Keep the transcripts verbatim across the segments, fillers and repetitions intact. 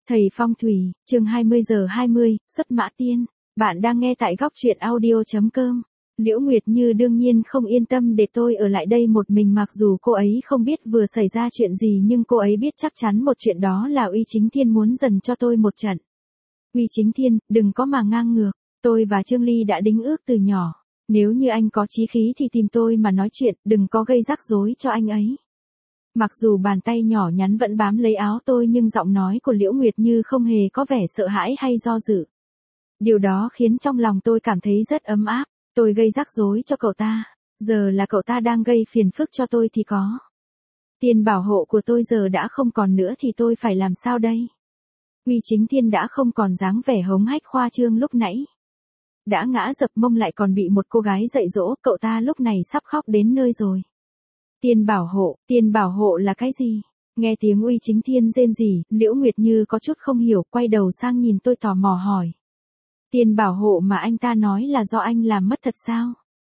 Thầy Phong Thủy, chương hai mươi giờ hai mươi, xuất mã tiên. Bạn đang nghe tại góc truyện audio chấm com. Liễu Nguyệt Như đương nhiên không yên tâm để tôi ở lại đây một mình, mặc dù cô ấy không biết vừa xảy ra chuyện gì, nhưng cô ấy biết chắc chắn một chuyện, đó là Uy Chính Thiên muốn dần cho tôi một trận. Uy Chính Thiên, đừng có mà ngang ngược, tôi và Trương Ly đã đính ước từ nhỏ. Nếu như anh có chí khí thì tìm tôi mà nói chuyện, đừng có gây rắc rối cho anh ấy. Mặc dù bàn tay nhỏ nhắn vẫn bám lấy áo tôi, nhưng giọng nói của Liễu Nguyệt Như không hề có vẻ sợ hãi hay do dự. Điều đó khiến trong lòng tôi cảm thấy rất ấm áp. Tôi gây rắc rối cho cậu ta, giờ là cậu ta đang gây phiền phức cho tôi thì có. Tiền bảo hộ của tôi giờ đã không còn nữa thì tôi phải làm sao đây? Uy Chính Thiên đã không còn dáng vẻ hống hách khoa trương lúc nãy. Đã ngã dập mông lại còn bị một cô gái dạy dỗ, cậu ta lúc này sắp khóc đến nơi rồi. Tiền bảo hộ, tiền bảo hộ là cái gì? Nghe tiếng Uy Chính Thiên rên rỉ, Liễu Nguyệt Như có chút không hiểu, quay đầu sang nhìn tôi tò mò hỏi. Tiền bảo hộ mà anh ta nói là do anh làm mất thật sao?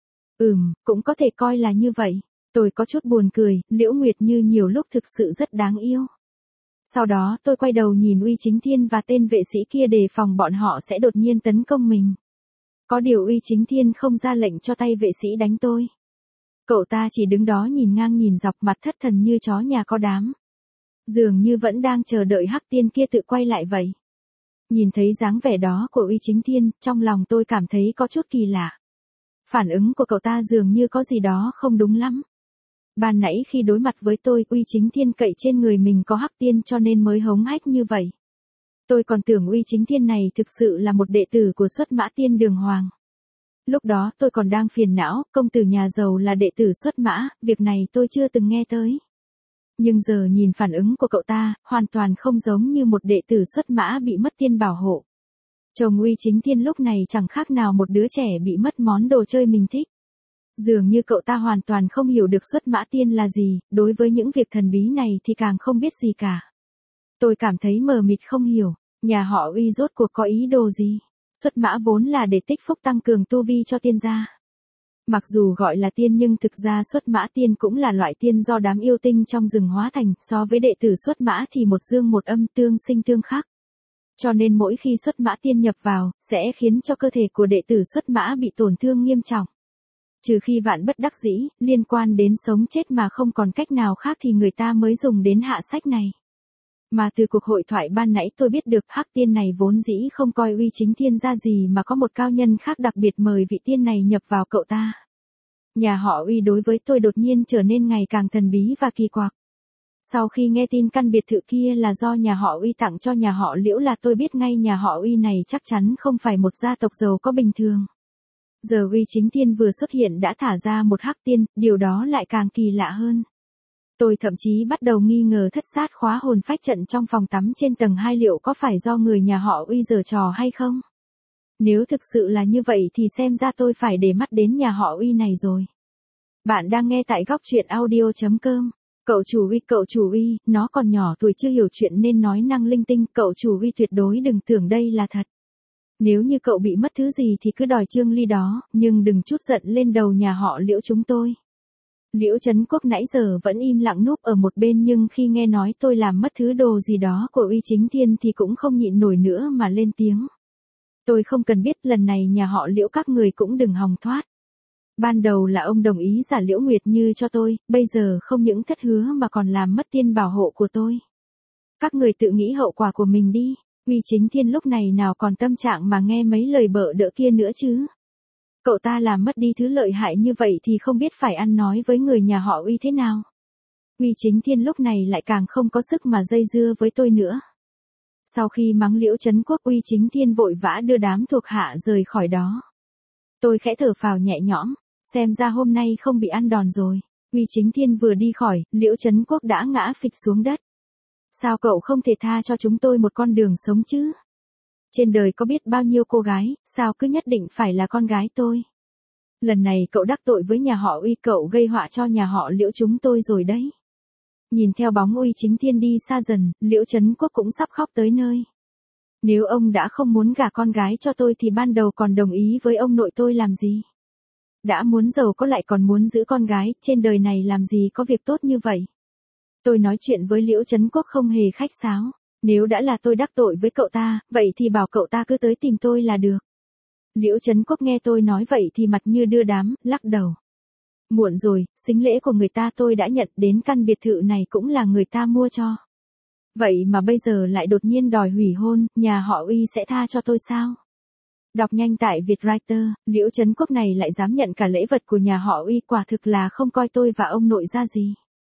Ừm, cũng có thể coi là như vậy. Tôi có chút buồn cười, Liễu Nguyệt Như nhiều lúc thực sự rất đáng yêu. Sau đó tôi quay đầu nhìn Uy Chính Thiên và tên vệ sĩ kia, đề phòng bọn họ sẽ đột nhiên tấn công mình. Có điều Uy Chính Thiên không ra lệnh cho tay vệ sĩ đánh tôi. Cậu ta chỉ đứng đó nhìn ngang nhìn dọc, mặt thất thần như chó nhà có đám. Dường như vẫn đang chờ đợi hắc tiên kia tự quay lại vậy. Nhìn thấy dáng vẻ đó của Uy Chính Thiên, trong lòng tôi cảm thấy có chút kỳ lạ. Phản ứng của cậu ta dường như có gì đó không đúng lắm. Ban nãy khi đối mặt với tôi, Uy Chính Thiên cậy trên người mình có hắc tiên cho nên mới hống hách như vậy. Tôi còn tưởng Uy Chính Thiên này thực sự là một đệ tử của Xuất Mã Tiên Đường Hoàng. Lúc đó tôi còn đang phiền não, công tử nhà giàu là đệ tử Xuất Mã, việc này tôi chưa từng nghe tới. Nhưng giờ nhìn phản ứng của cậu ta, hoàn toàn không giống như một đệ tử Xuất Mã bị mất tiên bảo hộ. Chồng Uy Chính Thiên lúc này chẳng khác nào một đứa trẻ bị mất món đồ chơi mình thích. Dường như cậu ta hoàn toàn không hiểu được Xuất Mã Tiên là gì, đối với những việc thần bí này thì càng không biết gì cả. Tôi cảm thấy mờ mịt không hiểu, nhà họ Uy rốt cuộc có ý đồ gì? Xuất mã vốn là để tích phúc tăng cường tu vi cho tiên gia. Mặc dù gọi là tiên nhưng thực ra Xuất Mã Tiên cũng là loại tiên do đám yêu tinh trong rừng hóa thành, so với đệ tử Xuất Mã thì một dương một âm, tương sinh tương khắc. Cho nên mỗi khi Xuất Mã Tiên nhập vào, sẽ khiến cho cơ thể của đệ tử Xuất Mã bị tổn thương nghiêm trọng. Trừ khi vạn bất đắc dĩ, liên quan đến sống chết mà không còn cách nào khác thì người ta mới dùng đến hạ sách này. Mà từ cuộc hội thoại ban nãy tôi biết được hắc tiên này vốn dĩ không coi Uy Chính Thiên ra gì, mà có một cao nhân khác đặc biệt mời vị tiên này nhập vào cậu ta. Nhà họ Uy đối với tôi đột nhiên trở nên ngày càng thần bí và kỳ quặc. Sau khi nghe tin căn biệt thự kia là do nhà họ Uy tặng cho nhà họ Liễu là tôi biết ngay nhà họ Uy này chắc chắn không phải một gia tộc giàu có bình thường. Giờ Uy Chính Thiên vừa xuất hiện đã thả ra một hắc tiên, điều đó lại càng kỳ lạ hơn. Tôi thậm chí bắt đầu nghi ngờ thất sát khóa hồn phách trận trong phòng tắm trên tầng hai liệu có phải do người nhà họ Uy giở trò hay không? Nếu thực sự là như vậy thì xem ra tôi phải để mắt đến nhà họ Uy này rồi. Bạn đang nghe tại góc truyện audio chấm com. Cậu chủ Uy, cậu chủ Uy, nó còn nhỏ tuổi chưa hiểu chuyện nên nói năng linh tinh, cậu chủ Uy tuyệt đối đừng tưởng đây là thật. Nếu như cậu bị mất thứ gì thì cứ đòi Trương Ly đó, nhưng đừng trút giận lên đầu nhà họ Liễu chúng tôi. Liễu Trấn Quốc nãy giờ vẫn im lặng núp ở một bên, nhưng khi nghe nói tôi làm mất thứ đồ gì đó của Uy Chính Thiên thì cũng không nhịn nổi nữa mà lên tiếng. Tôi không cần biết, lần này nhà họ Liễu các người cũng đừng hòng thoát. Ban đầu là ông đồng ý giả Liễu Nguyệt Như cho tôi, bây giờ không những thất hứa mà còn làm mất tiên bảo hộ của tôi. Các người tự nghĩ hậu quả của mình đi, Uy Chính Thiên lúc này nào còn tâm trạng mà nghe mấy lời bợ đỡ kia nữa chứ. Cậu ta làm mất đi thứ lợi hại như vậy thì không biết phải ăn nói với người nhà họ Uy thế nào. Uy Chính Thiên lúc này lại càng không có sức mà dây dưa với tôi nữa. Sau khi mắng Liễu Trấn Quốc, Uy Chính Thiên vội vã đưa đám thuộc hạ rời khỏi đó. Tôi khẽ thở phào nhẹ nhõm, xem ra hôm nay không bị ăn đòn rồi. Uy Chính Thiên vừa đi khỏi, Liễu Trấn Quốc đã ngã phịch xuống đất. Sao cậu không thể tha cho chúng tôi một con đường sống chứ? Trên đời có biết bao nhiêu cô gái, sao cứ nhất định phải là con gái tôi? Lần này cậu đắc tội với nhà họ Uy, cậu gây họa cho nhà họ Liễu chúng tôi rồi đấy. Nhìn theo bóng Uy Chính Thiên đi xa dần, Liễu Trấn Quốc cũng sắp khóc tới nơi. Nếu ông đã không muốn gả con gái cho tôi thì ban đầu còn đồng ý với ông nội tôi làm gì? Đã muốn giàu có lại còn muốn giữ con gái, trên đời này làm gì có việc tốt như vậy? Tôi nói chuyện với Liễu Trấn Quốc không hề khách sáo. Nếu đã là tôi đắc tội với cậu ta, vậy thì bảo cậu ta cứ tới tìm tôi là được. Liễu Trấn Quốc nghe tôi nói vậy thì mặt như đưa đám, lắc đầu. Muộn rồi, sính lễ của người ta tôi đã nhận, đến căn biệt thự này cũng là người ta mua cho. Vậy mà bây giờ lại đột nhiên đòi hủy hôn, nhà họ Uy sẽ tha cho tôi sao? Đọc nhanh tại Vietwriter, Liễu Trấn Quốc này lại dám nhận cả lễ vật của nhà họ Uy, quả thực là không coi tôi và ông nội ra gì.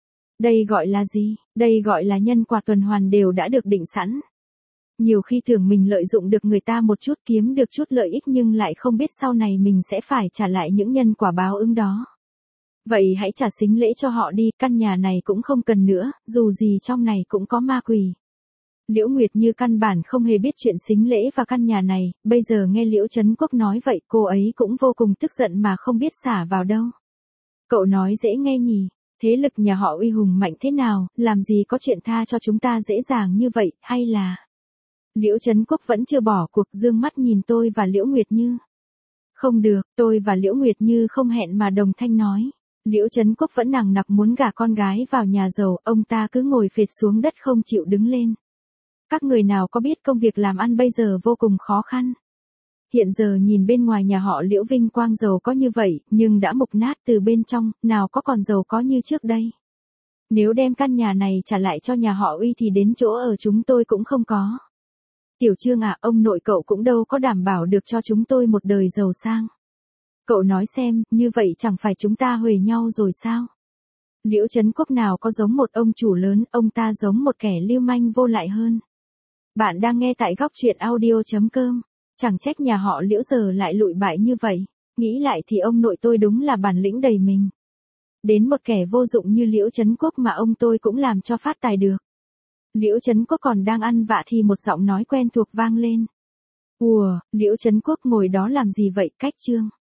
Đây gọi là gì? Đây gọi là nhân quả tuần hoàn đều đã được định sẵn. Nhiều khi tưởng mình lợi dụng được người ta một chút, kiếm được chút lợi ích, nhưng lại không biết sau này mình sẽ phải trả lại những nhân quả báo ứng đó. Vậy hãy trả sính lễ cho họ đi, căn nhà này cũng không cần nữa, dù gì trong này cũng có ma quỷ. Liễu Nguyệt Như căn bản không hề biết chuyện sính lễ và căn nhà này, bây giờ nghe Liễu Trấn Quốc nói vậy cô ấy cũng vô cùng tức giận mà không biết xả vào đâu. Cậu nói dễ nghe nhỉ, thế lực nhà họ Uy hùng mạnh thế nào, làm gì có chuyện tha cho chúng ta dễ dàng như vậy, hay là... Liễu Trấn Quốc vẫn chưa bỏ cuộc, dương mắt nhìn tôi và Liễu Nguyệt Như. Không được, tôi và Liễu Nguyệt Như không hẹn mà đồng thanh nói. Liễu Trấn Quốc vẫn nằng nặc muốn gả con gái vào nhà giàu, ông ta cứ ngồi phệt xuống đất không chịu đứng lên. Các người nào có biết công việc làm ăn bây giờ vô cùng khó khăn. Hiện giờ nhìn bên ngoài nhà họ Liễu vinh quang giàu có như vậy, nhưng đã mục nát từ bên trong, nào có còn giàu có như trước đây. Nếu đem căn nhà này trả lại cho nhà họ Uy thì đến chỗ ở chúng tôi cũng không có. Tiểu Trương à, ông nội cậu cũng đâu có đảm bảo được cho chúng tôi một đời giàu sang. Cậu nói xem, như vậy chẳng phải chúng ta huề nhau rồi sao? Liễu Trấn Quốc nào có giống một ông chủ lớn, ông ta giống một kẻ lưu manh vô lại hơn. Bạn đang nghe tại góc truyện audio chấm com. Chẳng trách nhà họ Liễu giờ lại lụi bại như vậy. Nghĩ lại thì ông nội tôi đúng là bản lĩnh đầy mình. Đến một kẻ vô dụng như Liễu Trấn Quốc mà ông tôi cũng làm cho phát tài được. Liễu Trấn Quốc còn đang ăn vạ thì một giọng nói quen thuộc vang lên. Ùa, Liễu Trấn Quốc ngồi đó làm gì vậy, Cách Trương?